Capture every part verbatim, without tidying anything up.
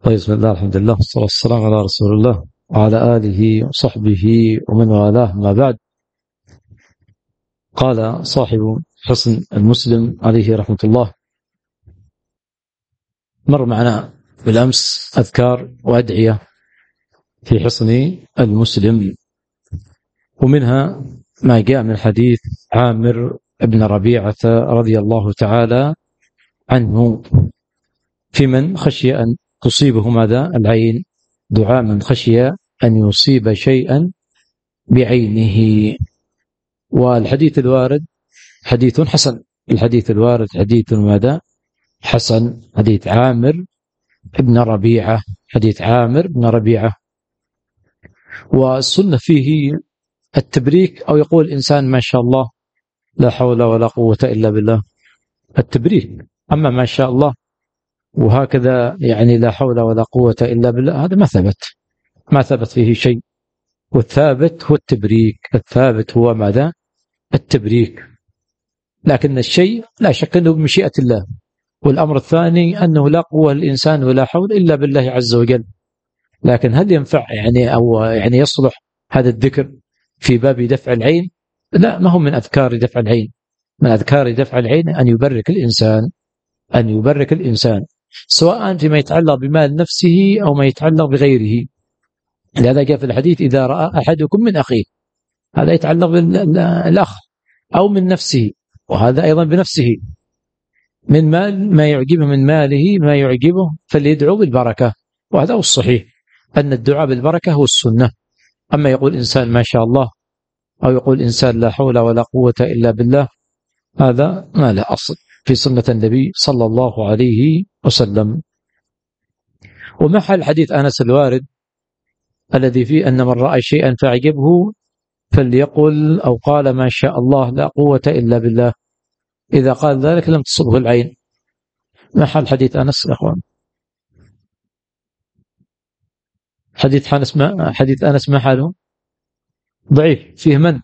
طيب، بسم الله، الحمد لله، والصلاة والسلام على رسول الله وعلى آله وصحبه ومن والاه، ما بعد. قال صاحب حصن المسلم عليه رحمة الله: مر معنا بالأمس أذكار وأدعية في حصن المسلم، ومنها ما جاء من حديث عامر بن ربيعة رضي الله تعالى عنه في من خشي أن تصيبه ماذا؟ العين. دعاء من خشي أن يصيب شيئا بعينه. والحديث الوارد حديث حسن. الحديث الوارد حديث ماذا؟ حسن. حديث عامر بن ربيعة حديث عامر بن ربيعة. والسنة فيه التبريك، أو يقول إنسان ما شاء الله لا حول ولا قوة إلا بالله، التبريك. أما ما شاء الله وهكذا يعني لا حول ولا قوة إلا بالله، هذا ما ثبت ما ثبت فيه شيء. والثابت هو التبريك. الثابت هو ماذا؟ التبريك. لكن الشيء لا شك أنه بمشيئة الله. والأمر الثاني أنه لا قوة للإنسان ولا حول إلا بالله عز وجل. لكن هل ينفع يعني أو يعني يصلح هذا الذكر في باب دفع العين؟ لا، ما هو من أذكار دفع العين. من أذكار دفع العين أن يبرك الإنسان أن يبرك الإنسان سواء فيما يتعلق بمال نفسه أو ما يتعلق بغيره. لهذا جاء في الحديث: إذا رأى أحدكم من أخيه، هذا يتعلق بالأخ، أو من نفسه، وهذا أيضا بنفسه، من مال ما يعجبه من ماله ما يعجبه، فليدعو بالبركة. وهذا هو الصحيح، أن الدعاء بالبركة هو السنة. أما يقول إنسان ما شاء الله، أو يقول إنسان لا حول ولا قوة إلا بالله، هذا ما لا أصل في سنة النبي صلى الله عليه وسلم. ومحل حديث أنس الوارد الذي فيه أن من رأى شيئا فأعجبه فليقل أو قال ما شاء الله لا قوة إلا بالله، إذا قال ذلك لم تصبه العين. محل حديث أنس يا أخوان. حديث أنس ما حديث أنس ما حاله؟ ضعيف. فيه من؟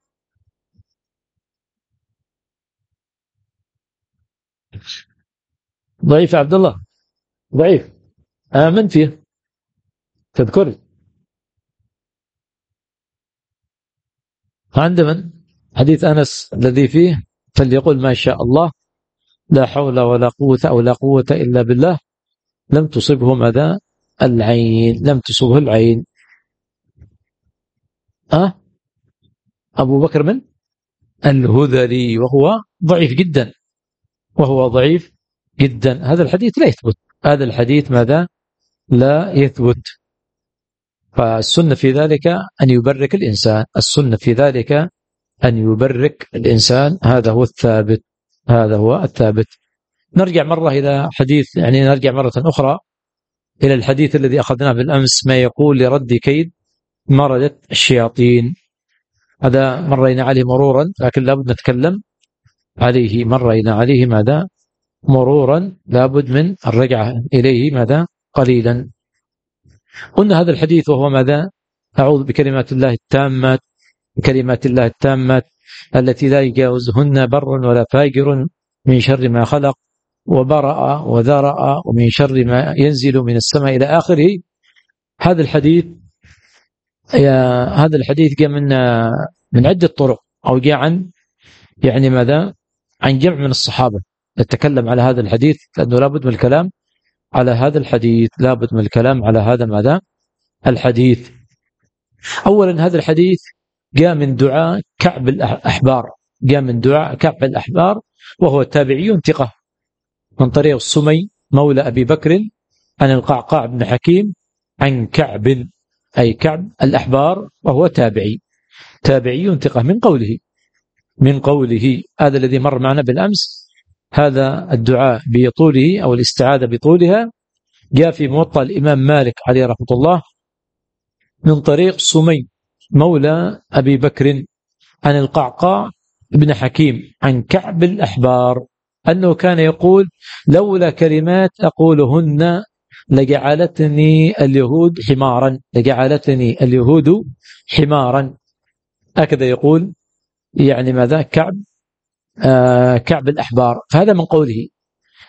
ضعيف عبد الله، ضعيف. آمن فيه تذكر عند من؟ حديث أنس الذي فيه فليقول ما شاء الله لا حول ولا قوة أو لا قوة إلا بالله، لم تصبه ماذا؟ العين. لم تصبه العين. أه؟ أبو بكر من؟ الهذلي، وهو ضعيف جدا وهو ضعيف جدا. هذا الحديث لا يثبت. هذا الحديث ماذا؟ لا يثبت. فالسنة في ذلك أن يبرك الإنسان. السنة في ذلك أن يبرك الإنسان. هذا هو الثابت. هذا هو الثابت. نرجع مرة إلى حديث، يعني نرجع مرة أخرى إلى الحديث الذي أخذناه بالأمس: ما يقول لرد كيد مردت الشياطين. هذا مرينا عليه مرورا، لكن لابد نتكلم عليه. مرينا عليه ماذا؟ مرورا، لابد من الرجعة إليه ماذا؟ قليلا. قلنا هذا الحديث وهو ماذا؟ أعوذ بكلمات الله التامات بكلمات الله التامات التي لا يجاوزهن بر ولا فاجر من شر ما خلق وبرأ وذرأ ومن شر ما ينزل من السماء إلى آخره. هذا الحديث يا هذا الحديث جاء من من عدة طرق، أو جاء عن يعني ماذا؟ عن جمع من الصحابة. نتكلم على هذا الحديث لأنه لابد من الكلام على هذا الحديث. لابد من الكلام على هذا ماذا؟ الحديث. أولا، هذا الحديث جاء من دعاء كعب الأحبار. جاء من دعاء كعب الأحبار، وهو تابعي ثقة، من طريق السمي مولى أبي بكر عن القعقاع بن حكيم عن كعب، أي كعب الأحبار، وهو تابعي تابعي ثقة. من قوله من قوله هذا الذي مر معنا بالأمس، هذا الدعاء بطوله أو الاستعاذة بطولها جاء في موطأ الإمام مالك عليه رحمة الله من طريق سمي مولى أبي بكر عن القعقاع بن حكيم عن كعب الأحبار أنه كان يقول: لولا كلمات أقولهن لجعلتني اليهود حمارا لجعلتني اليهود حمارا هكذا يقول يعني ماذا؟ كعب آه كعب الأحبار. فهذا من قوله.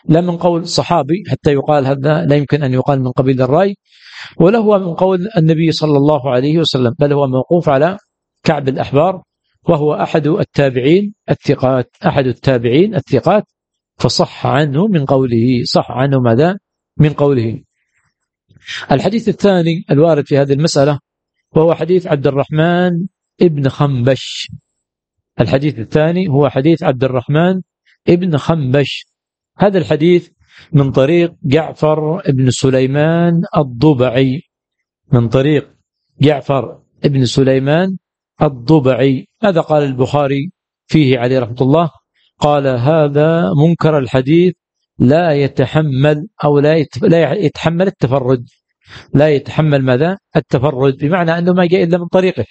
لا من قول صحابي حتى يقال هذا لا يمكن أن يقال من قبيل الرأي، ولا هو من قول النبي صلى الله عليه وسلم، بل هو موقوف على كعب الأحبار، وهو أحد التابعين الثقات أحد التابعين الثقات فصح عنه من قوله، صح عنه ماذا؟ من قوله. الحديث الثاني الوارد في هذه المسألة وهو حديث عبد الرحمن ابن خنبش. الحديث الثاني هو حديث عبد الرحمن ابن خنبش. هذا الحديث من طريق جعفر ابن سليمان الضبعي، من طريق جعفر ابن سليمان الضبعي. ماذا قال البخاري فيه عليه رحمة الله؟ قال هذا منكر الحديث لا يتحمل أو لا يتحمل التفرد، لا يتحمل ماذا؟ التفرد، بمعنى أنه ما جاء إلا من طريقه.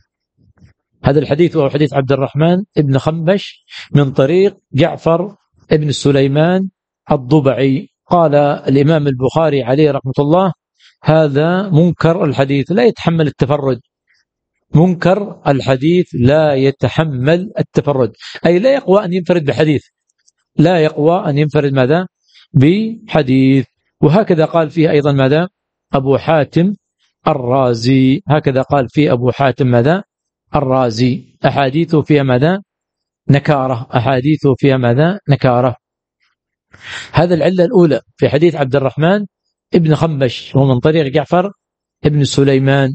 هذا الحديث هو حديث عبد الرحمن ابن خنبش من طريق جعفر ابن سليمان الضبعي. قال الإمام البخاري عليه رحمة الله هذا منكر الحديث لا يتحمل التفرد، منكر الحديث لا يتحمل التفرد، أي لا يقوى أن ينفرد بحديث، لا يقوى أن ينفرد ماذا؟ بحديث. وهكذا قال فيه أيضا ماذا؟ أبو حاتم الرازي، هكذا قال فيه أبو حاتم ماذا؟ الرازي، أحاديثه فيها ماذا؟ نكارة، أحاديثه فيها ماذا؟ نكارة. هذا العلة الأولى في حديث عبد الرحمن ابن خنبش، هو من طريق جعفر ابن سليمان.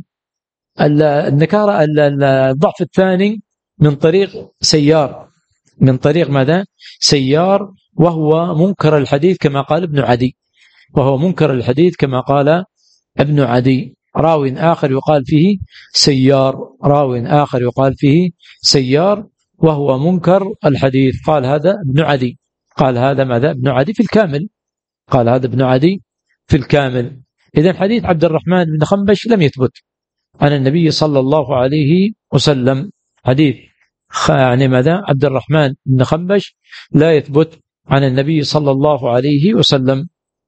النكارة الضعف الثاني من طريق سيار، من طريق ماذا؟ سيار، وهو منكر الحديث كما قال ابن عدي، وهو منكر الحديث كما قال ابن عدي. راو آخر يقال فيه سيار، راو آخر يقال فيه سيار، وهو منكر الحديث. قال هذا ابن عدي، قال هذا ماذا؟ ابن عدي في الكامل، قال هذا ابن عدي في الكامل. إذن حديث عبد الرحمن بن خنبش لم يثبت عن النبي صلى الله عليه وسلم، حديث يعني ماذا؟ عبد الرحمن بن خنبش لا يثبت عن النبي صلى الله عليه وسلم.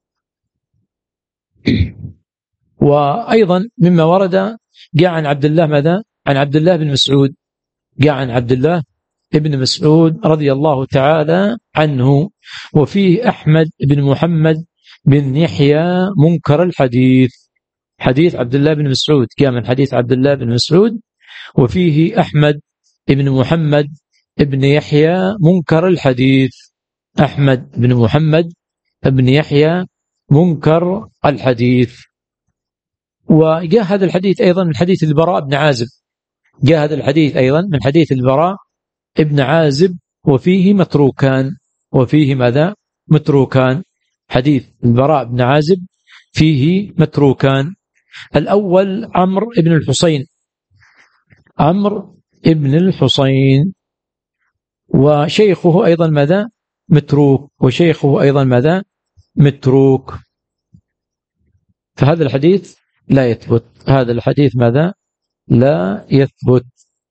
وأيضا مما ورد جاء عن عبد الله ماذا؟ عن عبد الله بن مسعود، جاء عن عبد الله ابن مسعود رضي الله تعالى عنه، وفيه أحمد بن محمد بن يحيى منكر الحديث. حديث عبد الله بن مسعود جاء من حديث عبد الله بن مسعود، وفيه أحمد بن محمد بن يحيى منكر الحديث، أحمد بن محمد بن يحيى منكر الحديث. وجاء هذا الحديث أيضا من حديث البراء بن عازب، جاء هذا الحديث أيضا من حديث البراء ابن عازب، وفيه متروكان، وفيه ماذا؟ متروكان. حديث البراء بن عازب فيه متروكان. الأول عمرو ابن الحصين، عمرو ابن الحصين، وشيخه أيضا ماذا؟ متروك، وشيخه أيضا ماذا؟ متروك. فهذا الحديث لا يثبت، هذا الحديث ماذا؟ لا يثبت.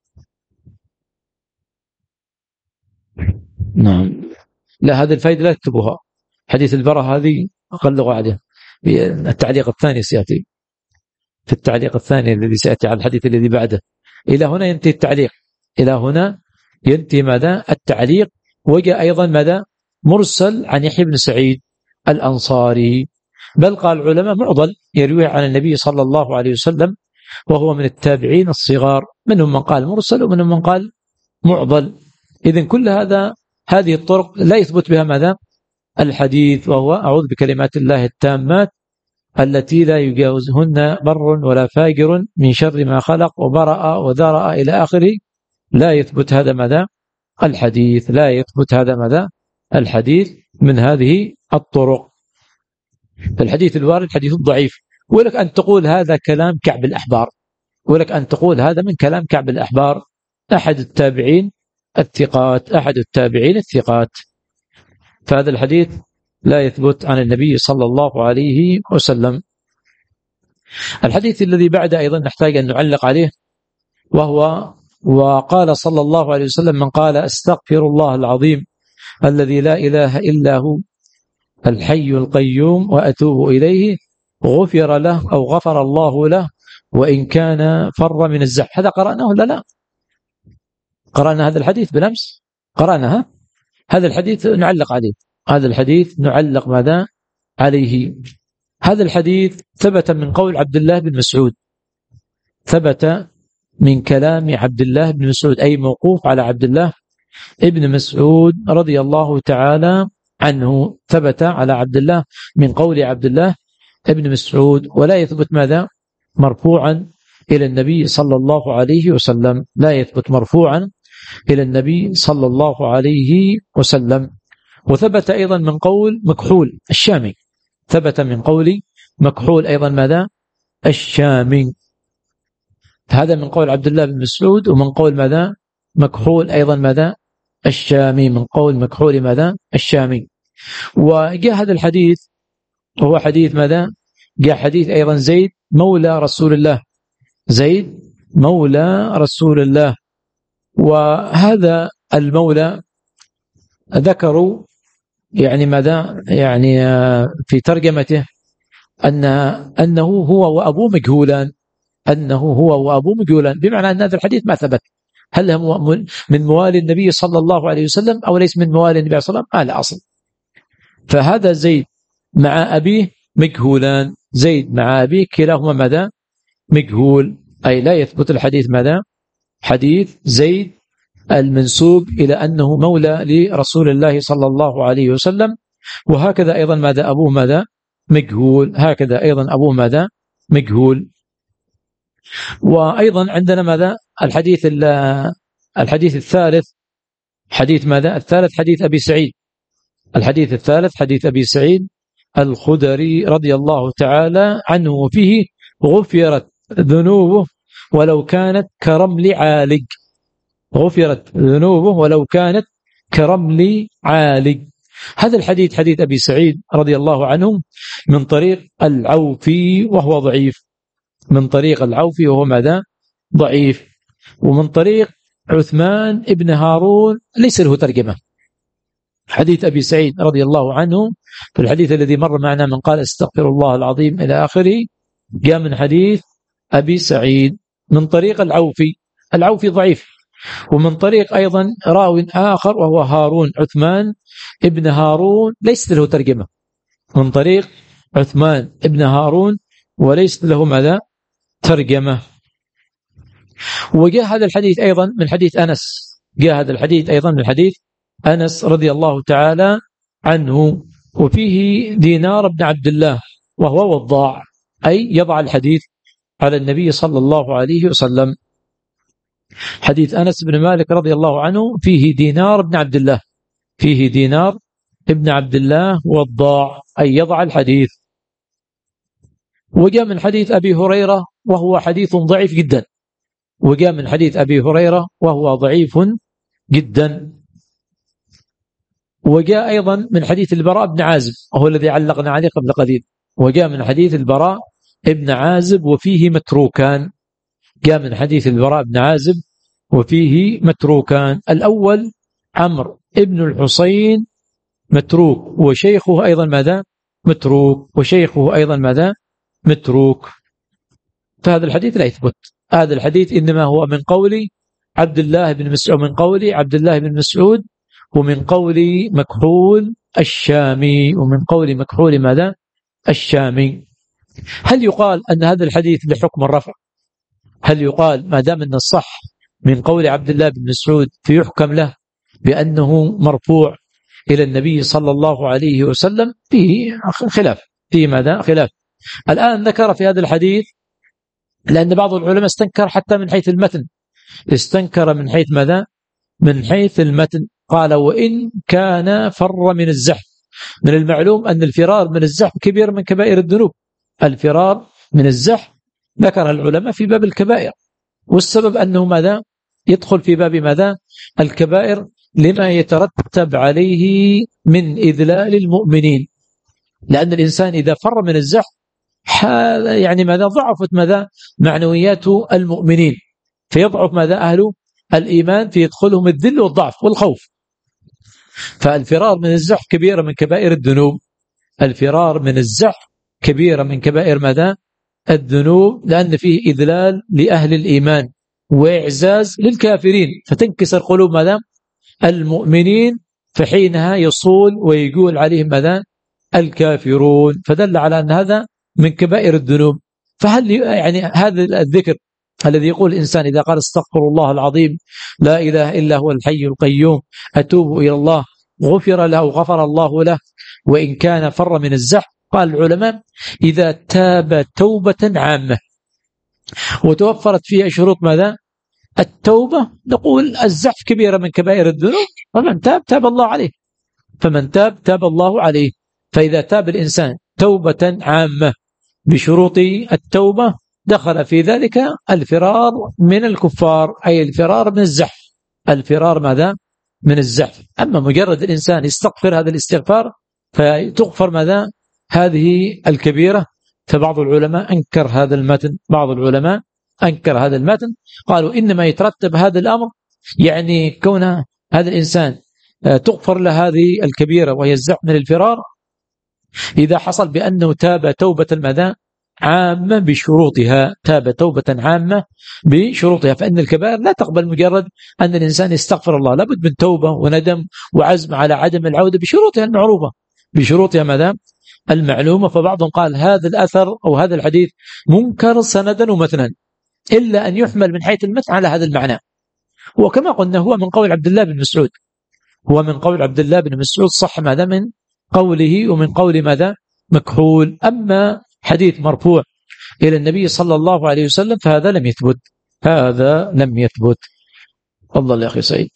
نعم، لا هذه الفائدة لا تكتبوها، حديث البراء هذه غلقوا عليها. التعليق الثاني سيأتي، في التعليق الثاني الذي سيأتي على الحديث الذي بعده. إلى هنا ينتهي التعليق، إلى هنا ينتهي ماذا؟ التعليق. وجاء أيضا ماذا؟ مرسل عن يحيى بن سعيد الأنصاري، بل قال العلماء معضل يروي عن النبي صلى الله عليه وسلم، وهو من التابعين الصغار، منهم من قال مرسل ومنهم من قال معضل. إذن كل هذا هذه الطرق لا يثبت بها ماذا؟ الحديث، وهو أعوذ بكلمات الله التامات التي لا يجاوزهن بر ولا فاجر من شر ما خلق وبرأ وذرأ إلى آخره. لا يثبت هذا ماذا؟ الحديث، لا يثبت هذا ماذا؟ الحديث من هذه الطرق. فالحديث الوارد حديث ضعيف. ولك أن تقول هذا كلام كعب الأحبار، ولك أن تقول هذا من كلام كعب الأحبار، أحد التابعين الثقات، أحد التابعين الثقات. فهذا الحديث لا يثبت عن النبي صلى الله عليه وسلم. الحديث الذي بعد أيضا نحتاج أن نعلق عليه، وهو وقال صلى الله عليه وسلم من قال أستغفر الله العظيم الذي لا إله إلا هو الحي القيوم وأتوب إليه غفر له أو غفر الله له وإن كان فر من الزحف. هذا قرأناه ولا لا؟ قرأنا هذا الحديث بالأمس، قرأناها. هذا الحديث نعلق عليه، هذا الحديث نعلق ماذا عليه. هذا الحديث ثبت من قول عبد الله بن مسعود، ثبت من كلام عبد الله بن مسعود، أي موقوف على عبد الله ابن مسعود رضي الله تعالى عنه، ثبت على عبد الله من قول عبد الله ابن مسعود، ولا يثبت ماذا مرفوعا إلى النبي صلى الله عليه وسلم، لا يثبت مرفوعا إلى النبي صلى الله عليه وسلم. وثبت أيضا من قول مكحول الشامي، ثبت من قول مكحول أيضا ماذا الشامي، هذا من قول عبد الله بن مسعود، ومن قول ماذا مكحول أيضا ماذا الشامي، من قول مكحول ماذا الشامي. وجاء هذا الحديث وهو حديث ماذا جاء حديث أيضا زيد مولى رسول الله، زيد مولى رسول الله. وهذا المولى ذكروا يعني ماذا يعني في ترجمته أن أنه هو وأبوه مجهولان، أنه هو وأبوه مجهولان، بمعنى أن هذا الحديث ما ثبت، هل هو من موالي النبي صلى الله عليه وسلم أو ليس من موالي النبي صلى الله عليه وسلم؟ آه لا أصل. فهذا زيد مع أبيه مجهولان، زيد مع أبيه كلاهما ماذا مجهول، أي لا يثبت الحديث ماذا حديث زيد المنسوب إلى أنه مولى لرسول الله صلى الله عليه وسلم. وهكذا أيضا ماذا أبوه ماذا مجهول، هكذا أيضا أبوه ماذا مجهول. وأيضا عندنا ماذا الحديث الحديث الثالث، حديث ماذا الثالث حديث أبي سعيد، الحديث الثالث حديث أبي سعيد الخدري رضي الله تعالى عنه، وفيه غفرت ذنوبه ولو كانت كرمل عالج، غفرت ذنوبه ولو كانت كرمل عالج. هذا الحديث حديث أبي سعيد رضي الله عنه من طريق العوفي وهو ضعيف، من طريق العوفي وهو ماذا ضعيف، ومن طريق عثمان ابن هارون ليس له ترجمة. حديث أبي سعيد رضي الله عنه في الحديث الذي مر معنا من قال استغفر الله العظيم إلى آخره، جاء من حديث أبي سعيد من طريق العوفي، العوفي ضعيف. ومن طريق أيضا راو آخر وهو هارون، عثمان ابن هارون ليس له ترجمة، من طريق عثمان ابن هارون وليس له ماذا ترجمة. وجاء هذا الحديث أيضا من حديث أنس، جاء هذا الحديث أيضا من حديث أنس رضي الله تعالى عنه، وفيه دينار بن عبد الله وهو وضاع، أي يضع الحديث على النبي صلى الله عليه وسلم. حديث أنس بن مالك رضي الله عنه فيه دينار بن عبد الله، فيه دينار ابن عبد الله وضاع، أي يضع الحديث. وجاء من حديث أبي هريرة وهو حديث ضعيف جدا، وجاء من حديث أبي هريرة وهو ضعيف جدا. وجاء أيضا من حديث البراء بن عازب وهو الذي علقنا عليه قبل قليل، وجاء من حديث البراء ابن عازب وفيه متروكان، جاء من حديث البراء بن عازب وفيه متروكان. الأول عمرو ابن الحصين متروك، وشيخه أيضا ماذا متروك، وشيخه أيضا ماذا متروك. فهذا الحديث لا يثبت، هذا الحديث إنما هو من قول عبد الله بن مسعود، من قول عبد الله بن مسعود، ومن قول مكحول الشامي، ومن قول مكحول ماذا الشامي. هل يقال أن هذا الحديث لحكم الرفع؟ هل يقال ما دام أن الصح من قول عبد الله بن مسعود فيحكم له بأنه مرفوع إلى النبي صلى الله عليه وسلم؟ فيه خلاف، فيه ماذا خلاف. الآن ذكر في هذا الحديث، لأن بعض العلماء استنكر حتى من حيث المتن، استنكر من حيث ماذا من حيث المتن، قال وإن كان فر من الزحف. من المعلوم أن الفرار من الزحف كبير من كبائر الذنوب، الفرار من الزحف ذكر العلماء في باب الكبائر، والسبب أنه ماذا يدخل في باب ماذا الكبائر لما يترتب عليه من إذلال المؤمنين، لأن الإنسان إذا فر من الزحف يعني ماذا ضعفت ماذا معنويات المؤمنين، فيضعف ماذا أهل الإيمان، فيدخلهم الذل والضعف والخوف. فالفرار من الزحف كبيرة من كبائر الذنوب، الفرار من الزحف كبيرة من كبائر ماذا الذنوب، لأن فيه إذلال لأهل الإيمان وإعزاز للكافرين، فتنكسر قلوب ماذا المؤمنين فحينها يصول ويقول عليهم ماذا؟ الكافرون، فدل على أن هذا من كبائر الذنوب. فهل يعني هذا الذكر الذي يقول الإنسان إذا قال استغفر الله العظيم لا إله إلا هو الحي القيوم أتوب إلى الله غفر له غفر الله له وإن كان فر من الزحف؟ قال العلماء إذا تاب توبة عامة وتوفرت فيها شروط ماذا؟ التوبة، نقول الزحف كبيرة من كبائر الذنوب، فمن تاب تاب الله عليه، فمن تاب تاب الله عليه. فإذا تاب الإنسان توبة عامة بشروط التوبة دخل في ذلك الفرار من الكفار، أي الفرار من الزحف، الفرار ماذا؟ من الزحف. أما مجرد الإنسان يستغفر هذا الاستغفار فتغفر ماذا؟ هذه الكبيرة. فبعض العلماء أنكر هذا المتن، بعض العلماء أنكر هذا المتن، قالوا إنما يترتب هذا الأمر يعني كون هذا الإنسان تغفر له هذه الكبيرة وهي الزحف من الفرار إذا حصل بأنه تاب توبة ماذا؟ عامة بشروطها، تاب توبة عامة بشروطها. فإن الكبائر لا تقبل مجرد أن الإنسان يستغفر الله، لابد من توبة وندم وعزم على عدم العودة بشروطها المعروفة، بشروطها ماذا؟ المعلومة. فبعضهم قال هذا الأثر أو هذا الحديث منكر سندا ومتنا، إلا أن يحمل من حيث المتن على هذا المعنى. وكما قلنا هو من قول عبد الله بن مسعود، هو من قول عبد الله بن مسعود، صح ماذا؟ من قوله ومن قول ماذا؟ مكحول. أما حديث مرفوع إلى النبي صلى الله عليه وسلم فهذا لم يثبت، هذا لم يثبت. تفضل يا أخي سعيد.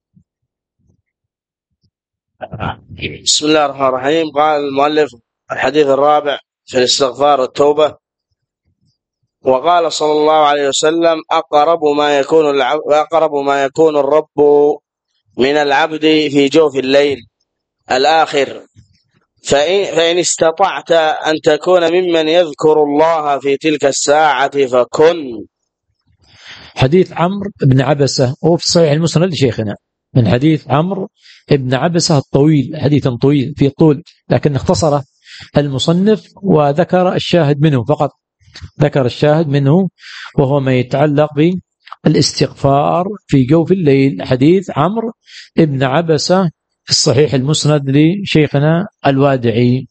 بسم الله الرحمن الرحيم. قال المؤلف الحديث الرابع في الاستغفار والتوبة. وقال صلى الله عليه وسلم أقرب ما يكون العبد أقرب ما يكون الرب من العبد في جوف الليل الآخر، فإن, فإن استطعت أن تكون ممن يذكر الله في تلك الساعة فكن. حديث عمرو بن عبسة وفي صحيح المسند لشيخنا، من حديث عمرو بن عبسة الطويل، حديثا طويل في طول، لكن اختصره المصنف وذكر الشاهد منه فقط، ذكر الشاهد منه وهو ما يتعلق بالاستغفار في جوف الليل، حديث عمرو بن عبسة في الصحيح المسند لشيخنا الوادعي.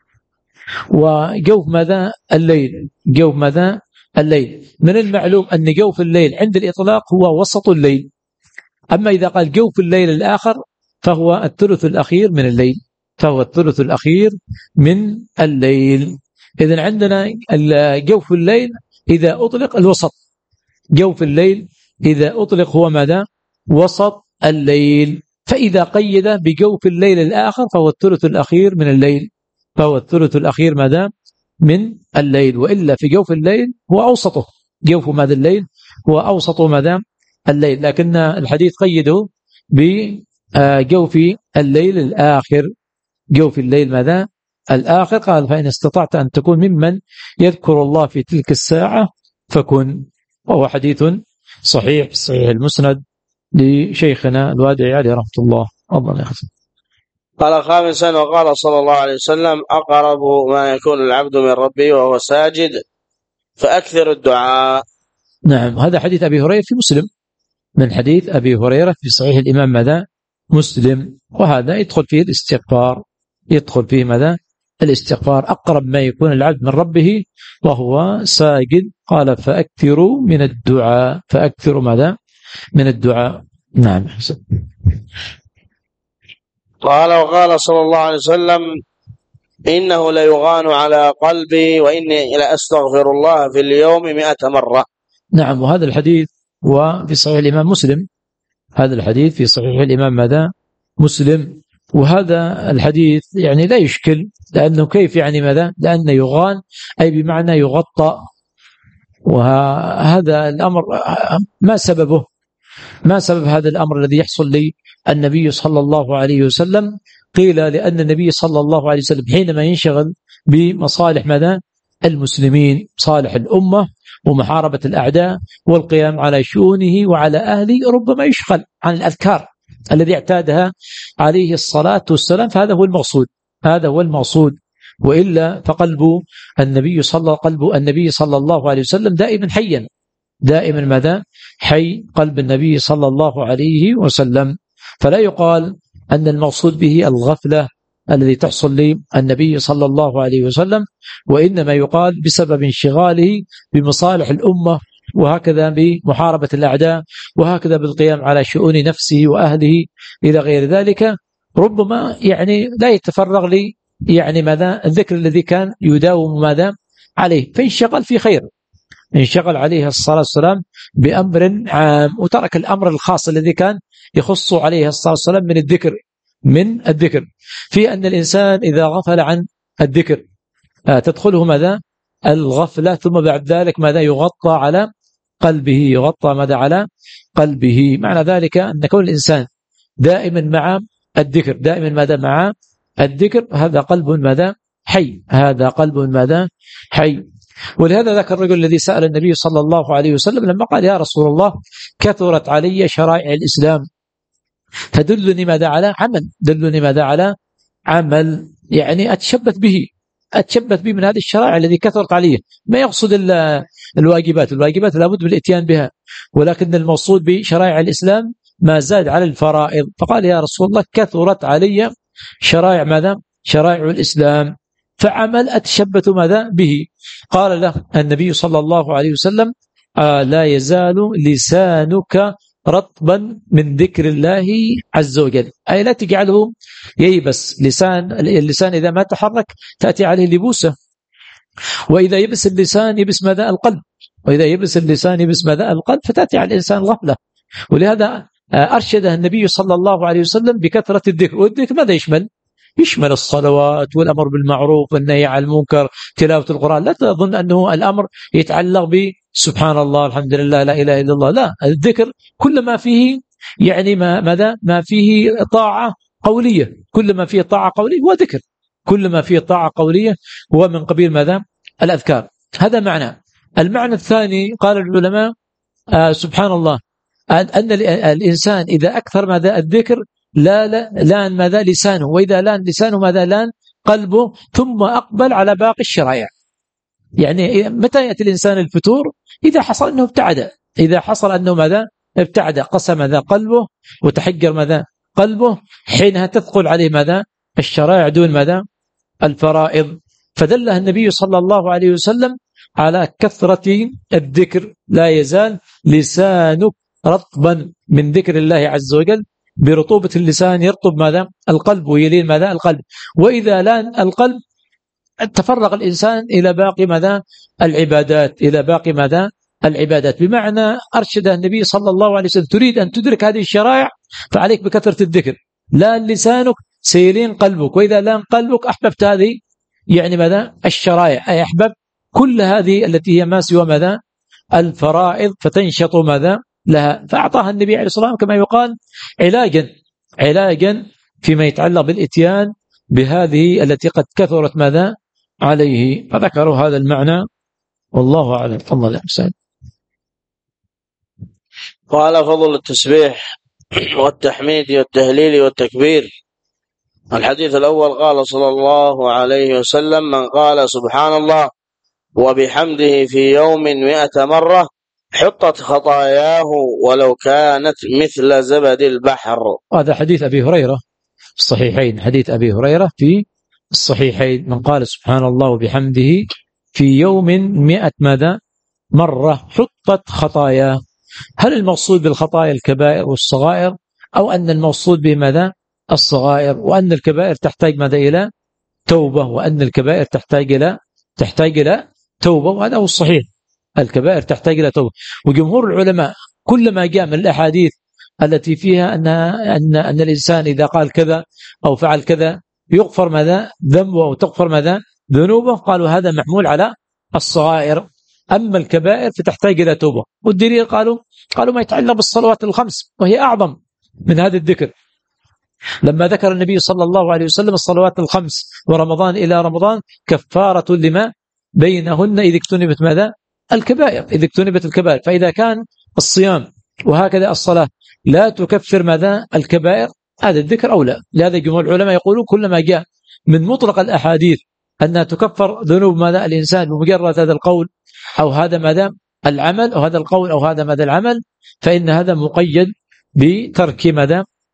وجوف ماذا؟ الليل، جوف ماذا؟ الليل. من المعلوم أن جوف الليل عند الإطلاق هو وسط الليل، أما إذا قال جوف الليل الآخر فهو الثلث الأخير من الليل، فهو الثلث الأخير من الليل. إذن عندنا جوف الليل إذا أطلق الوسط، جوف الليل إذا أطلق هو ماذا؟ وسط الليل. فإذا قيد بجوف الليل الآخر فهو الثلث الأخير من الليل، فهو الثلث الأخير ماذا؟ من الليل. وإلا في جوف الليل هو أوسطه، جوف ماذا؟ الليل هو أوسط ماذا؟ الليل. لكن الحديث قيده بجوف الليل الآخر، جوف الليل ماذا؟ الآخر. قال فإن استطعت أن تكون ممن يذكر الله في تلك الساعة فكن. وهو حديث صحيح في صحيح المسند لشيخنا الوادعي عليه رحمة الله. الله يخزن. قال خامسا وقال صلى الله عليه وسلم أقرب ما يكون العبد من ربه وهو ساجد فأكثر الدعاء. نعم، هذا حديث أبي هريرة في مسلم، من حديث أبي هريرة في صحيح الإمام ماذا؟ مسلم. وهذا يدخل فيه الاستغفار، يدخل فيه ماذا؟ الاستغفار. أقرب ما يكون العبد من ربه وهو ساجد، قال فأكثروا من الدعاء، فأكثروا ماذا؟ من الدعاء. نعم. قال وقال صلى الله عليه وسلم إنه ليغان على قلبي وإني لأستغفر الله في اليوم مئة مرة. نعم، وهذا الحديث وفي صحيح الإمام مسلم، هذا الحديث في صحيح الإمام ماذا؟ مسلم. وهذا الحديث يعني لا يشكل، لأنه كيف يعني ماذا؟ لأنه يغان أي بمعنى يغطى. وهذا الأمر ما سببه؟ ما سبب هذا الأمر الذي يحصل لي النبي صلى الله عليه وسلم؟ قيل لأن النبي صلى الله عليه وسلم حينما ينشغل بمصالح ماذا؟ المسلمين، صالح الأمة ومحاربة الأعداء والقيام على شؤونه وعلى أهله، ربما يشغل عن الأذكار الذي اعتادها عليه الصلاة والسلام، فهذا هو المقصود، هذا هو المقصود. وإلا فقلب النبي صلى قلب النبي صلى الله عليه وسلم دائما حيا، دائما ماذا؟ حي قلب النبي صلى الله عليه وسلم. فلا يقال أن المقصود به الغفلة الذي تحصل للنبي صلى الله عليه وسلم، وإنما يقال بسبب انشغاله بمصالح الأمة، وهكذا بمحاربة الأعداء، وهكذا بالقيام على شؤون نفسه وأهله إلى غير ذلك. ربما يعني لا يتفرغ لي يعني ماذا الذكر الذي كان يداوم ماذا عليه، فانشغل في خير، انشغل عليه الصلاة والسلام بأمر عام، وترك الأمر الخاص الذي كان يخص عليه الصلاة والسلام من الذكر من الذكر في أن الإنسان إذا غفل عن الذكر آه تدخله ماذا الغفلة، ثم بعد ذلك ماذا يغطى على قلبه، يغطى ماذا على قلبه. معنى ذلك أن كل الإنسان دائما مع الذكر، دائما ماذا مع الذكر، هذا قلب ماذا حي، هذا قلب ماذا حي. ولهذا ذاك الرجل الذي سأل النبي صلى الله عليه وسلم لما قال يا رسول الله كثرت علي شرائع الإسلام فدلني ماذا على عمل، دلني ماذا على عمل، يعني أتشبث به، أتشبث به من هذه الشرائع الذي كثرت عليه. ما يقصد الواجبات، الواجبات لابد بالإتيان بها، ولكن المقصود بشرائع الإسلام ما زاد على الفرائض. فقال يا رسول الله كثرت علي شرائع ماذا شرائع الإسلام فعمل أتشبث ماذا به. قال له النبي صلى الله عليه وسلم آه لا يزال لسانك رطبا من ذكر الله عز وجل، أي لا تجعله ييبس. لسان اللسان إذا ما تحرك تأتي عليه لبوسة، وإذا يبس اللسان يبس ماذا القلب، وإذا يبس اللسان يبس ماذا القلب، فتأتي على الإنسان غفلة. ولهذا أرشده النبي صلى الله عليه وسلم بكثرة الذكر. والذكر ماذا يشمل؟ يشمل الصلوات والأمر بالمعروف والنهي عن المنكر، تلاوة القرآن. لا تظن أنه الأمر يتعلق بسبحان الله الحمد لله لا إله إلا الله، لا، الذكر كل ما فيه يعني ما ماذا ما فيه طاعة قولية، كل ما فيه طاعة قولية هو ذكر، كل ما فيه طاعة قولية هو من قبيل ماذا الأذكار. هذا معنى. المعنى الثاني قال العلماء آه سبحان الله أن الإنسان إذا أكثر ماذا الذكر لا لا لان ماذا لسانه، وإذا لان لسانه ماذا لان قلبه، ثم أقبل على باقي الشرائع. يعني متى يأتي الإنسان الفتور؟ إذا حصل أنه ابتعد، إذا حصل أنه ماذا ابتعد، قسى ماذا قلبه وتحجر ماذا قلبه، حينها تثقل عليه ماذا الشرائع دون ماذا الفرائض. فدله النبي صلى الله عليه وسلم على كثرة الذكر. لا يزال لسانك رطبا من ذكر الله عز وجل، برطوبة اللسان يرطب ماذا القلب ويلين ماذا القلب. وإذا لان القلب تفرغ الإنسان إلى باقي ماذا العبادات، إلى باقي ماذا العبادات. بمعنى أرشد النبي صلى الله عليه وسلم تريد أن تدرك هذه الشرائع فعليك بكثرة الذكر. لان لسانك سيلين قلبك، وإذا لان قلبك أحببت هذه يعني ماذا الشرائع، أي أحبب كل هذه التي هي ما سوى ماذا الفرائض، فتنشط ماذا لها. فأعطاها النبي عليه الصلاة والسلام كما يقال علاجا علاجا فيما يتعلق بالإتيان بهذه التي قد كثرت ماذا عليه. فذكروا هذا المعنى والله أعلم. الله يا حسين. قال فضل التسبيح والتحميد والتهليل والتكبير. الحديث الأول قال صلى الله عليه وسلم من قال سبحان الله وبحمده في يوم مئة مرة حطت خطاياه ولو كانت مثل زبد البحر. هذا حديث أبي هريرة في الصحيحين، حديث أبي هريرة في الصحيحين من قال سبحان الله وبحمده في يوم مئة ماذا مرة حطت خطاياه. هل المقصود بالخطايا الكبائر والصغائر، أو أن المقصود بماذا الصغائر، وأن الكبائر تحتاج ماذا إلى توبة، وأن الكبائر تحتاج إلى تحتاج إلى توبة؟ وهذا هو الصحيح، الكبائر تحتاج إلى توبة. وجمهور العلماء كلما جاء من الأحاديث التي فيها أن أن أن الإنسان إذا قال كذا أو فعل كذا يغفر ماذا ذنبه أو تغفر ماذا ذنوبه، قالوا هذا محمول على الصغائر. أما الكبائر فتحتاج إلى توبة. والدليل قالوا قالوا ما يتعلق بالصلوات الخمس، وهي أعظم من هذا الذكر. لما ذكر النبي صلى الله عليه وسلم الصلوات الخمس ورمضان إلى رمضان كفارة لما بينهن إذا اجتنبت ماذا الكبائر، إذا اجتنبت الكبائر. فإذا كان الصيام وهكذا الصلاة لا تكفر ماذا الكبائر، هذا الذكر أولى. لهذا جمهور العلماء يقولون كلما جاء من مطلق الأحاديث أنها تكفر ذنوب ماذا الإنسان بمجرد هذا القول أو هذا ماذا العمل، أو هذا القول أو هذا ماذا العمل، فإن هذا مقيد بترك ماذا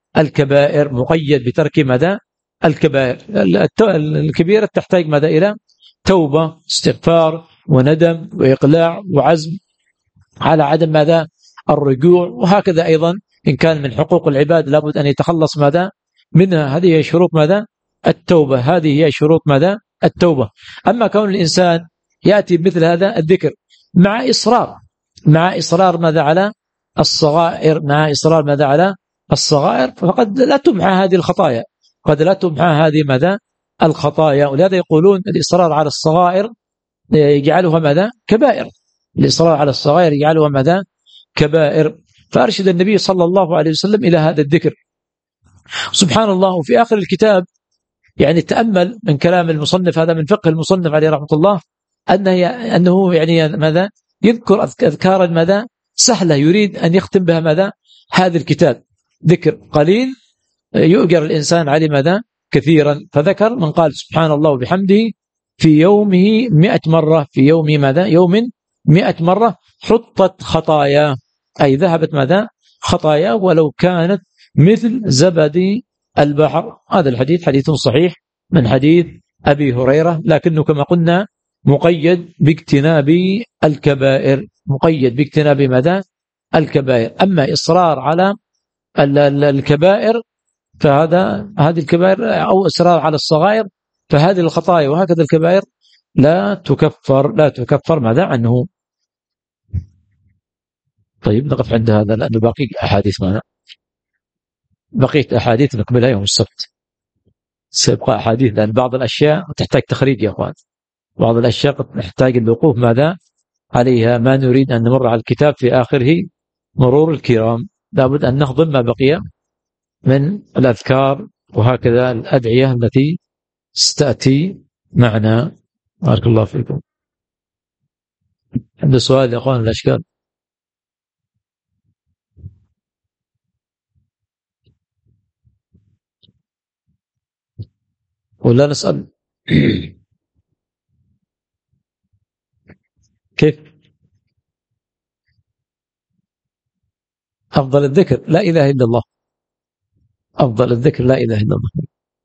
الكبائر، مقيد بترك ماذا؟ الكبائر. الكبيرة تحتاج ماذا؟ إلى توبة، استغفار وندم وإقلاع وعزم على عدم ماذا؟ الرجوع. وهكذا أيضا إن كان من حقوق العباد لابد أن يتخلص ماذا؟ منها. هذه هي شروط ماذا؟ التوبة. هذه هي شروط ماذا؟ التوبة. أما كون الإنسان يأتي بمثل هذا الذكر مع إصرار، مع إصرار ماذا؟ على الصغائر، مع إصرار ماذا؟ على الصغائر، فقد لا تمحى هذه الخطايا، قد لا تمحى هذه ماذا؟ الخطايا. ولهذا يقولون الإصرار على الصغائر يجعلها ماذا؟ كبائر. الإصرار على الصغائر يجعلها ماذا؟ كبائر. فأرشد النبي صلى الله عليه وسلم إلى هذا الذكر. سبحان الله. وفي آخر الكتاب يعني تأمل من كلام المصنف، هذا من فقه المصنف عليه رحمة الله، أنه أنه يعني ماذا؟ يذكر أذكارا ماذا؟ سهلة، يريد أن يختم بها ماذا؟ هذا الكتاب. ذكر قليل يؤجر الإنسان عليه ماذا؟ كثيرا. فذكر من قال سبحان الله وبحمده في يومه مئة مرة، في يومه ماذا؟ يوم مئة مرة حطت خطايا، أي ذهبت ماذا؟ خطايا ولو كانت مثل زبد البحر. هذا الحديث حديث صحيح من حديث أبي هريرة، لكنه كما قلنا مقيد باجتناب الكبائر، مقيد باجتناب ماذا؟ الكبائر. أما إصرار على الكبائر فهذا، هذه الكبائر أو إصرار على الصغائر، فهذه الخطايا وهكذا الكبائر لا تكفر، لا تكفر ماذا؟ عنه. طيب نقف عند هذا لأنه باقي أحاديث معنا، بقيت أحاديث نكملها يوم السبت، سيبقى أحاديث لأن بعض الأشياء تحتاج تخريج يا أخوان، بعض الأشياء قد تحتاج الوقوف ماذا؟ عليها. ما نريد أن نمر على الكتاب في آخره مرور الكرام، لابد أن نخضم ما بقي من الأذكار وهكذا الأدعية التي ستأتي معنا. بارك الله فيكم. عند سؤال يا أخوان الأشكال؟ ولا نسأل؟ كيف أفضل الذكر؟ لا إله إلا الله. أفضل الذكر لا إله إلا الله.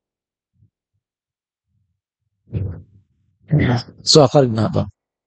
سؤال خارج من هذا.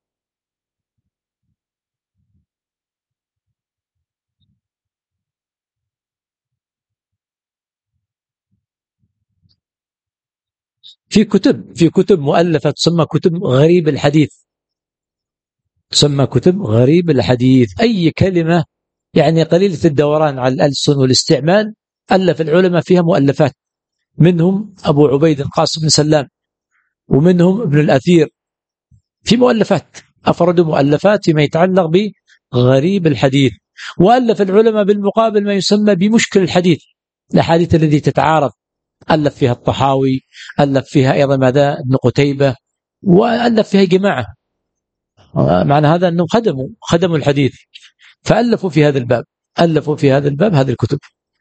في كتب، في كتب مؤلفة تسمى كتب غريب الحديث، تسمى كتب غريب الحديث. أي كلمة يعني قليلة الدوران على الألسن والاستعمال ألف العلماء فيها مؤلفات، منهم أبو عبيد القاسم بن سلام، ومنهم ابن الأثير، في مؤلفات أفردوا مؤلفات فيما يتعلق بغريب الحديث. وألف العلماء بالمقابل ما يسمى بمشكل الحديث، الأحاديث التي تتعارض، ألف فيها الطحاوي، ألف فيها أيضا ماذا؟ ابن قتيبة، وألف فيها جماعة. معنى هذا أنهم خدموا خدموا الحديث، فألفوا في هذا الباب، ألفوا في هذا الباب هذه الكتب.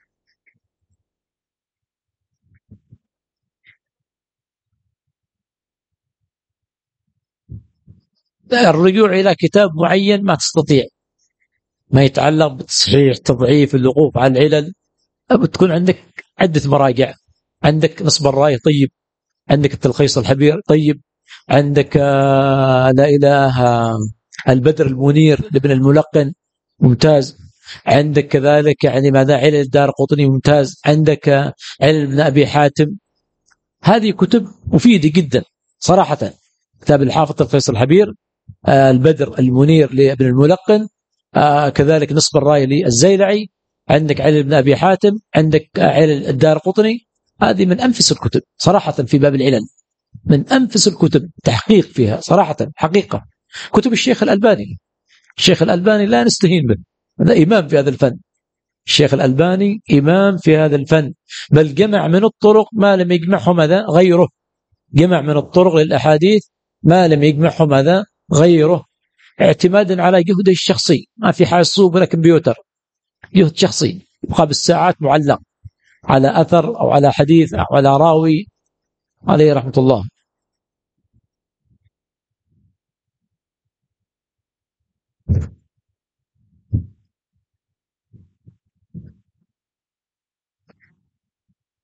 الرجوع إلى كتاب معين ما تستطيع، ما يتعلق بالتصحيح، تضعيف، الوقوف على العلل، بتكون عندك عدة مراجع. عندك نصب الراية طيب، عندك التلخيص الحبير طيب، عندك لا إله البدر المنير لابن الملقن ممتاز، عندك كذلك يعني ماذا؟ علل الدار قطني ممتاز، عندك علل ابن أبي حاتم. هذه كتب مفيدة جدا صراحة. كتاب الحافظ الفيصل الحبير، البدر المنير لابن الملقن، كذلك نصب الراية للزيلعي، عندك علل ابن أبي حاتم، عندك علل الدار قطني. هذه من أنفس الكتب صراحة في باب العلل، من أنفس الكتب تحقيق فيها صراحة حقيقة. كتب الشيخ الألباني، الشيخ الألباني لا نستهين به، هذا إمام في هذا الفن. الشيخ الألباني إمام في هذا الفن، بل جمع من الطرق ما لم يجمعه ماذا؟ غيره. جمع من الطرق للأحاديث ما لم يجمعه ماذا؟ غيره، اعتمادا على جهده الشخصي، ما في حاسوب ولا كمبيوتر، جهد شخصي يبقى بالساعات معلق على أثر أو على حديث أو على راوي عليه رحمة الله.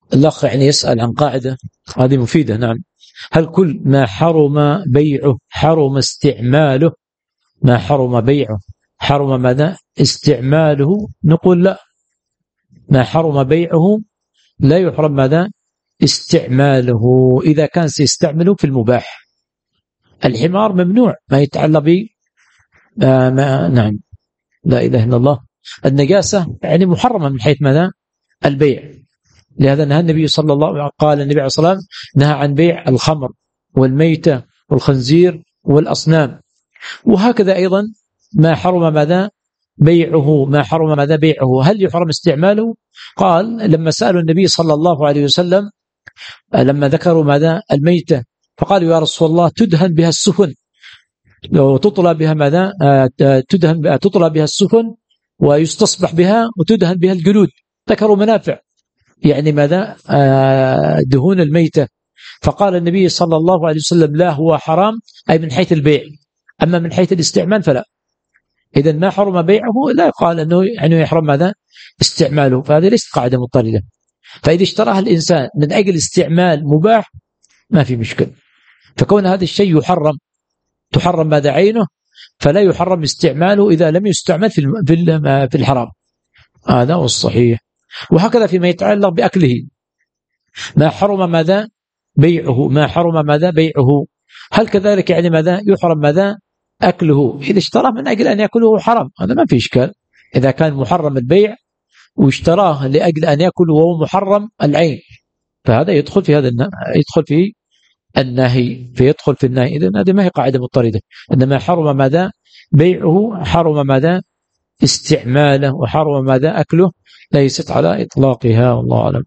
الأخ يعني يسأل عن قاعدة هذه مفيدة. نعم، هل كل ما حرم بيعه حرم استعماله؟ ما حرم بيعه حرم ماذا؟ استعماله. نقول لا، ما حرم بيعه لا يحرم ماذا؟ استعماله إذا كان سيستعمله في المباح. الحمار ممنوع ما يتعلق به آه ما نعم، لا إله إلا الله. النجاسة يعني محرمة من حيث ماذا؟ البيع. لهذا نهى النبي صلى الله عليه وسلم، قال النبي عليه الصلاة والسلام نهى عن بيع الخمر والميتة والخنزير والأصنام. وهكذا أيضا ما حرم ماذا؟ بيعه. ما حرم ماذا؟ بيعه. هل يحرم استعماله؟ قال لما سألوا النبي صلى الله عليه وسلم لما ذكروا ماذا؟ الميتة، فقالوا يا رسول الله تدهن بها السفن وتطلى بها ماذا؟ تدهن بها تطلى بها السفن ويستصبح بها وتدهن بها الجلود. ذكروا منافع يعني ماذا؟ دهون الميتة. فقال النبي صلى الله عليه وسلم لا، هو حرام أي من حيث البيع، أما من حيث الاستعمال فلا. إذن ما حرم بيعه لا يقال أنه يعني يحرم ماذا؟ استعماله. فهذه ليست قاعدة مضطردة. فإذا اشتراها الإنسان من أجل استعمال مباح ما في مشكل. فكون هذا الشيء يحرم تحرم ماذا؟ عينه، فلا يحرم استعماله إذا لم يستعمل في في الحرام. هذا هو الصحيح. وهكذا فيما يتعلق بأكله ما حرم ماذا؟ بيعه. ما حرم ماذا؟ بيعه. هل كذلك يعني ماذا؟ يحرم ماذا؟ أكله. إذا اشتراه من أجل أن يأكله حرام، هذا ما في إشكال. إذا كان محرم البيع واشتراه لأجل أن يأكله وهو محرم العين، فهذا يدخل في هذا يدخل في النهي فيدخل في النهي. إذن هذه ما هي قاعدة مضطردة. إنما حرم ماذا؟ بيعه، حرم ماذا؟ استعماله، وحرم ماذا؟ أكله. ليست على إطلاقها والله أعلم.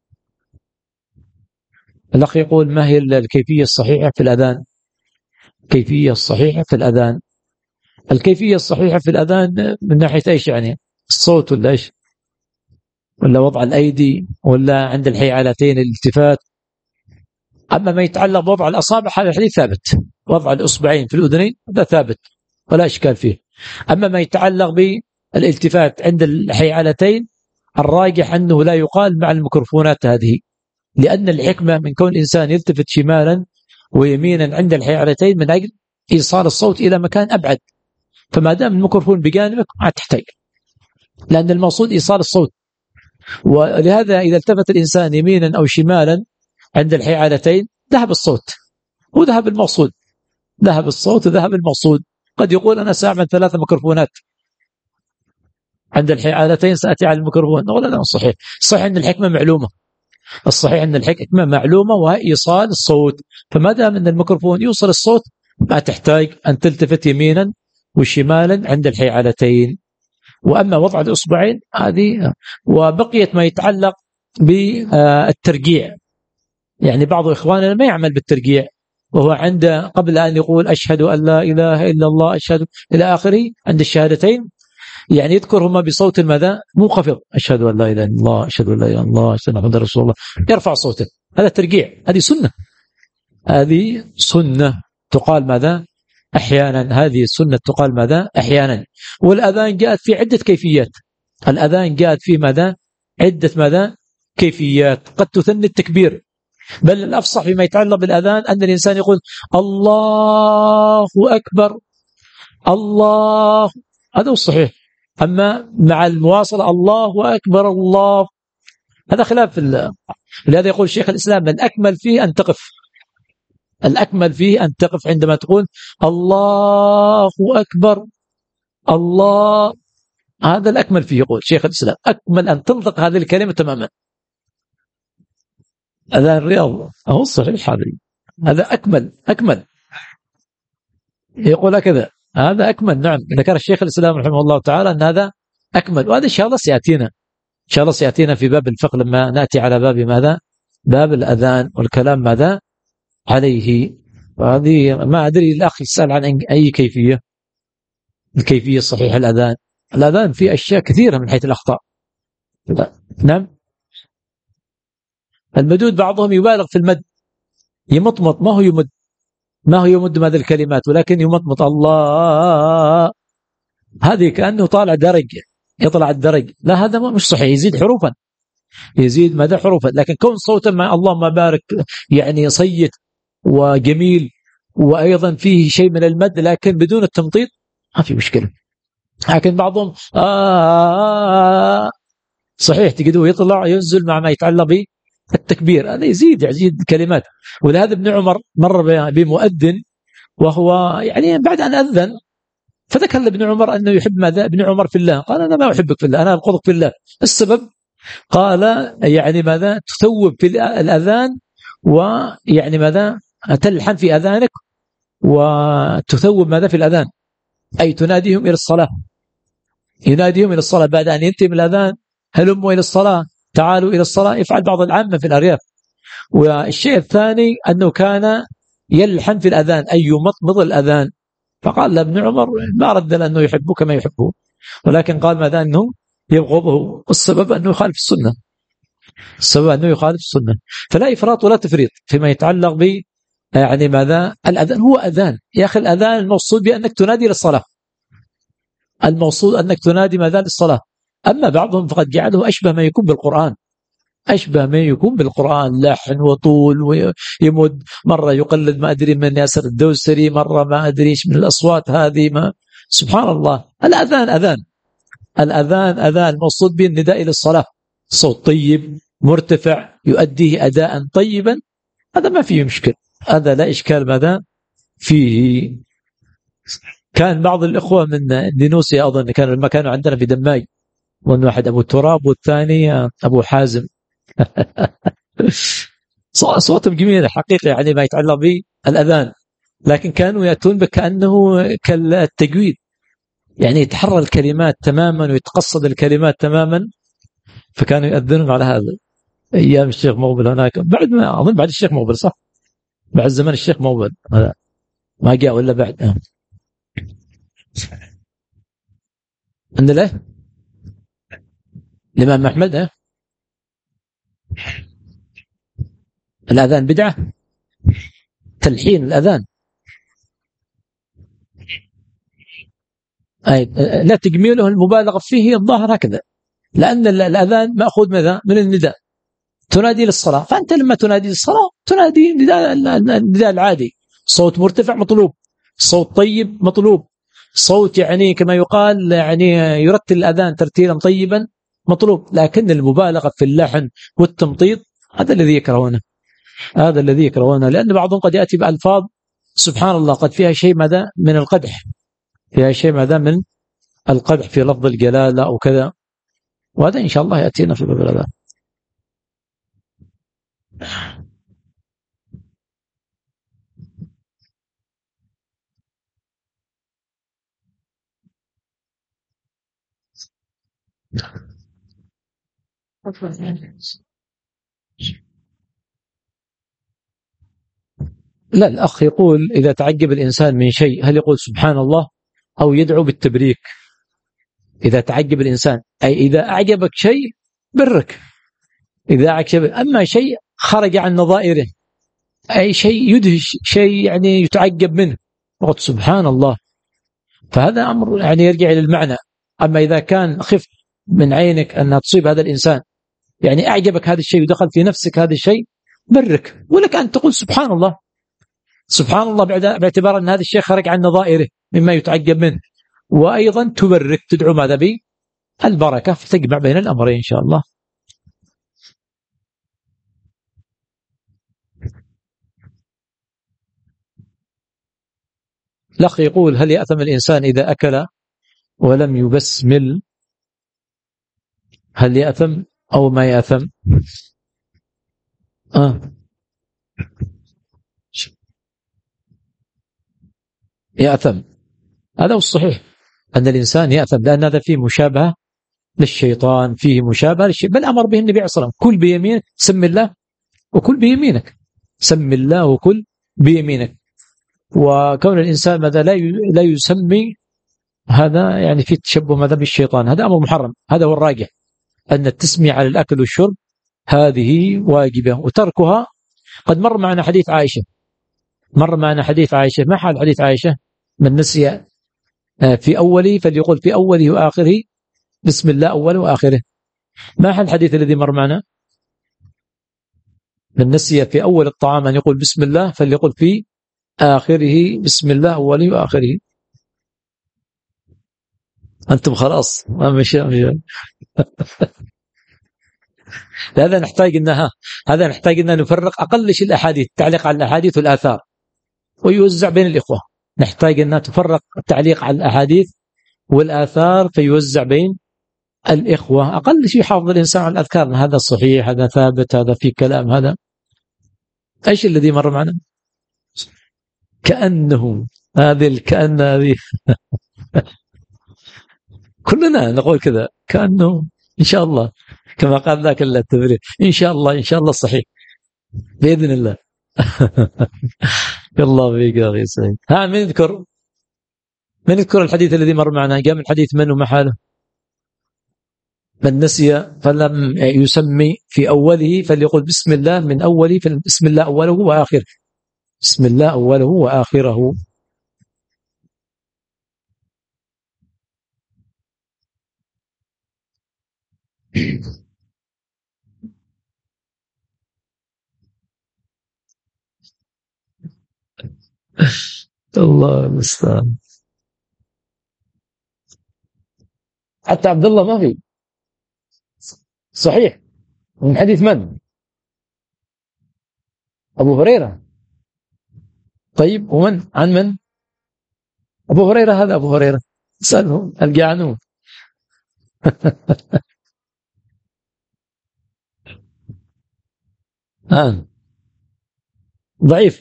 الأخ يقول ما هي الكيفية الصحيحة في الأذان؟ كيفية الصحيحة في الأذان الكيفية الصحيحة في الأذان من ناحية إيش يعني؟ الصوت ولا إيش؟ ولا وضع الأيدي ولا عند الحيعلتين الالتفات؟ أما ما يتعلق بوضع الأصابع هذا الحديث ثابت. وضع الأصبعين في الأذنين هذا ثابت ولا إشكال فيه. أما ما يتعلق بالالتفات عند الحيعلتين الراجح أنه لا يقال مع الميكروفونات هذه، لأن الحكمة من كون الإنسان يلتفت شمالا ويمينا عند الحيعلتين من أجل إيصال الصوت إلى مكان أبعد. فما دام الميكروفون بجانبك ما تحتاج، لأن المقصود إيصال الصوت. ولهذا إذا التفت الإنسان يمينا أو شمالا عند الحيعلتين ذهب الصوت وذهب المقصود. ذهب الصوت وذهب المقصود. قد يقول أنا سأعمل ثلاثة ميكروفونات عند الحيعلتين سأتي على الميكروفون، نقول لا صحيح. صحيح أن الحكمة معلومة، الصحيح أن الحكمة معلومة وهي إيصال الصوت. فما دام أن الميكروفون يوصل الصوت ما تحتاج أن تلتفت يمينا وشمالا عند الحيعلتين. وأما وضع الأصبعين هذه. وبقيت ما يتعلق بالترجيع، يعني بعض إخواننا ما يعمل بالترجيع وهو عند قبل أن يقول أشهد أن لا إله إلا الله أشهد إلى آخره عند الشهادتين، يعني يذكرهما بصوت ماذا؟ منخفض. أشهد أن لا إله إلا الله أشهد أن لا إله إلا الله أشهد أن محمدا رسول الله، يرفع صوته. هذا ترجيع، هذه سنة هذه سنة تقال ماذا؟ أحيانا. هذه السنة تقال ماذا؟ أحيانا. والأذان جاءت في عدة كيفيات. الأذان جاءت في ماذا؟ عدة ماذا؟ كيفيات. قد تثني التكبير، بل الأفصح فيما يتعلق بالأذان أن الإنسان يقول الله أكبر الله، هذا هو الصحيح. أما مع المواصلة الله أكبر الله هذا خلاف. لهذا يقول شيخ الإسلام الأكمل فيه أن تقف. الأكمل فيه أن تقف عندما تقول الله أكبر الله، هذا الأكمل فيه. يقول شيخ الإسلام أكمل أن تنطق هذه الكلمة تماما. هذا الرياض هو الصحيح، هذا هذا أكمل أكمل يقول هكذا، هذا أكمل. نعم، ذكر الشيخ الإسلام رحمه الله تعالى أن هذا أكمل. وهذا إن شاء الله سيأتينا إن شاء الله سيأتينا في باب الفقه لما نأتي على باب ماذا؟ باب الأذان والكلام ماذا عليه. وهذه ما أدري الأخ يسأل عن أي كيفية. الكيفية الصحيحة الأذان الأذان في أشياء كثيرة من حيث الأخطاء. نعم، المدود بعضهم يبالغ في المد، يمطمط، ما هو يمد ما هو يمد ماذا الكلمات، ولكن يمطمط الله، هذه كأنه طالع درج يطلع الدرج. لا، هذا مش صحيح، يزيد حروفا يزيد ماذا حروفا، لكن كون صوتا مع اللهم بارك يعني صيت وجميل وأيضا فيه شيء من المد لكن بدون التمطيط ما في مشكلة. لكن بعضهم آه صحيح تجده يطلع ينزل مع ما يتعلق بالتكبير، هذا يزيد يزيد كلمات. ولهذا ابن عمر مر بمؤذن وهو يعني بعد أن أذن فذكر لابن عمر أنه يحب ماذا؟ ابن عمر في الله، قال أنا ما أحبك في الله، أنا أبغضك في الله. السبب قال يعني ماذا؟ تثوب في الأذان ويعني ماذا؟ تلحن في أذانك وتثوب ماذا في الأذان، أي تناديهم إلى الصلاة، يناديهم إلى الصلاة بعد أن ينتهي من الأذان هلموا إلى الصلاة، تعالوا إلى الصلاة. يفعل بعض العامة في الأرياف. والشيء الثاني أنه كان يلحن في الأذان أي يمطمض الأذان، فقال لابن عمر ما رد لأنه يحبه كما يحبه، ولكن قال ماذا؟ أنه يبغضه. السبب أنه يخالف السنة، السبب أنه يخالف السنة. فلا إفراط ولا تفريط فيما يتعلق ب يعني ماذا؟ الأذان هو أذان يا أخي، الأذان المقصود بأنك تنادي للصلاة، المقصود أنك تنادي ماذا؟ للصلاة. أما بعضهم فقد جعله أشبه ما يكون بالقرآن، أشبه ما يكون بالقرآن، لحن وطول ويمد، مرة يقلد ما أدري من ياسر الدوسري، مرة ما أدري من الأصوات هذه، ما سبحان الله. الأذان أذان، الأذان أذان المقصود به النداء إلى الصلاة، صوت طيب مرتفع يؤديه أداء طيبا، هذا ما فيه مشكل، هذا لا إشكال ماذا فيه. كان بعض الإخوة من دينوسيا أظن كانوا لما كانوا عندنا في دماي، وأن واحد أبو تراب والثاني أبو حازم صوتهم جميل حقيقة يعني ما يتعلق بالأذان، لكن كانوا يأتون بكأنه كالتجويد، يعني يتحرر الكلمات تماما ويتقصد الكلمات تماما، فكانوا يؤذنون على هذا. أيام الشيخ مقبل هناك، بعد ما أظن بعد الشيخ مقبل صح، بعد زمان الشيخ مقبل ما جاء ولا بعد عند له الإمام أحمد ها؟ الأذان بدعة، تلحين الأذان أي لا تجميله المبالغة فيه الظاهر هكذا، لأن الأذان مأخوذ ماذا؟ من النداء، تنادي للصلاة، فأنت لما تنادي للصلاة تنادي النداء العادي، صوت مرتفع مطلوب، صوت طيب مطلوب، صوت يعني كما يقال يعني يرتل الأذان ترتيلا طيبا مطلوب، لكن المبالغة في اللحن والتمطيط هذا الذي يكرهونه، هذا الذي يكرهونه، لأن بعضهم قد يأتي بألفاظ سبحان الله قد فيها شيء ماذا؟ من القدح، فيها شيء ماذا؟ من القدح في لفظ الجلالة أو كذا، وهذا إن شاء الله يأتينا في باب الأذان. لا، الأخ يقول إذا تعجب الإنسان من شيء هل يقول سبحان الله أو يدعو بالتبريك؟ إذا تعجب الإنسان أي إذا أعجبك شيء برك، إذا أعجب، أما شيء خرج عن نظائره أي شيء يدهش، شيء يعني يتعجب منه وقد سبحان الله، فهذا أمر يعني يرجع إلى المعنى. أما إذا كان خف من عينك أن تصيب هذا الإنسان، يعني أعجبك هذا الشيء ودخل في نفسك هذا الشيء برك، ولك أن تقول سبحان الله، سبحان الله باعتبار أن هذا الشيء خرج عن نظائره مما يتعجب منه، وأيضا تبرك تدعو ماذا به البركة، فتجمع بين الأمرين إن شاء الله. الأخ يقول هل يأثم الإنسان إذا أكل ولم يبسمل؟ هل يأثم أو ما يأثم؟ آه. يأثم، هذا هو الصحيح أن الإنسان يأثم، لأن هذا فيه مشابهة للشيطان، فيه مشابهة للشيطان، بل أمر به النبي عليه الصلاة والسلام كل بيمينك، سم الله وكل بيمينك، سم الله وكل بيمينك. وكون الإنسان ماذا لا لا يسمي هذا يعني في تشبه ماذا بالشيطان، هذا أمر محرم، هذا هو الراجح أن التسمية على الأكل والشرب هذه واجبة، وتركها قد مر معنا حديث عائشة، مر معنا حديث عائشة، ما حال حديث عائشة؟ من نسي في أوله فليقول في أوله وآخره بسم الله أوله وآخره، ما هو الحديث الذي مر معنا؟ من نسي في أول الطعام أن يقول بسم الله فليقل في آخره بسم الله أوله وآخره. أنتم خلاص ما مش هذا نحتاج إنها هذا نحتاج إن نفرق أقل شيء الأحاديث، تعليق على الأحاديث والآثار ويوزع بين الإخوة. نحتاج أن تفرق التعليق على الأحاديث والآثار فيوزع بين الإخوة. أقل شيء يحافظ الإنسان على الأذكار، هذا صحيح، هذا ثابت، هذا في كلام، هذا إيش الذي مر معنا؟ كأنه هذه الكأن هذه كلنا نقول كذا كأنه إن شاء الله، كما قال ذاك التبرير إن شاء الله إن شاء الله صحيح بإذن الله. الله فيك يا أخي سعيد. ها من يذكر من يذكر الحديث الذي مر معنا؟ قام الحديث من ومحاله؟ من نسي فلم يسمي في أوله فليقول بسم الله من أوله، بسم الله أوله وآخره، بسم الله أوله وآخره. الله المستعان. حتى عبد الله ما في صحيح. من حديث من؟ أبو هريرة. طيب ومن عن من؟ أبو هريرة. هذا أبو هريرة سأله ألقى عنه. آه. ضعيف.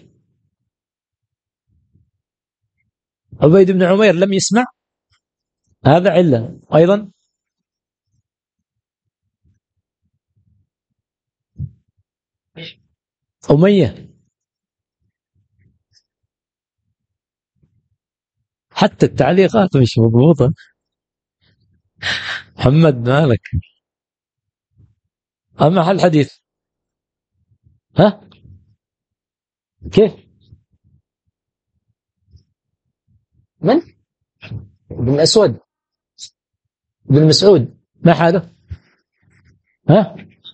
عبيد بن عمير لم يسمع، هذا علة أيضا. أمية حتى التعليقات مش مضبوطة. محمد مالك. أما الحديث ها كيف؟ من؟ بن أسود بن مسعود ما حاله؟ ها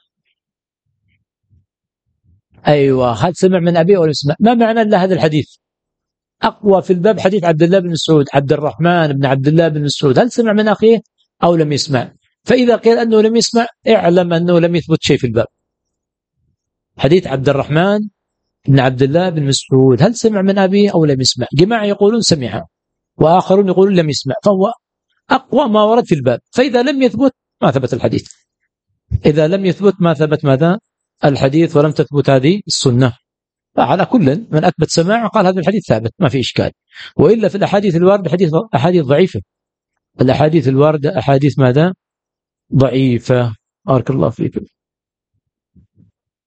أيوة. هل سمع من أبيه ولا سمع؟ ما معنى إلا هذا الحديث؟ أقوى في الباب حديث عبد الله بن مسعود، عبد الرحمن بن عبد الله بن مسعود، هل سمع من أخيه أو لم يسمع؟ فإذا قيل أنه لم يسمع اعلم أنه لم يثبت شيء في الباب. حديث عبد الرحمن بن عبد الله بن مسعود هل سمع من أبيه أو لم يسمع؟ جماعة يقولون سمع وآخرون يقولون لم يسمع، فهو أقوى ما ورد في الباب. فإذا لم يثبت ما ثبت الحديث، إذا لم يثبت ما ثبت ماذا؟ الحديث، ولم تثبت هذه السنة. فعلى كل من أثبت سماع قال هذا الحديث ثابت ما في إشكال. وإلا في الأحاديث الواردة حديث أحاديث ضعيفة، الأحاديث الواردة أحاديث ماذا؟ ضعيفة. بارك الله فيكم.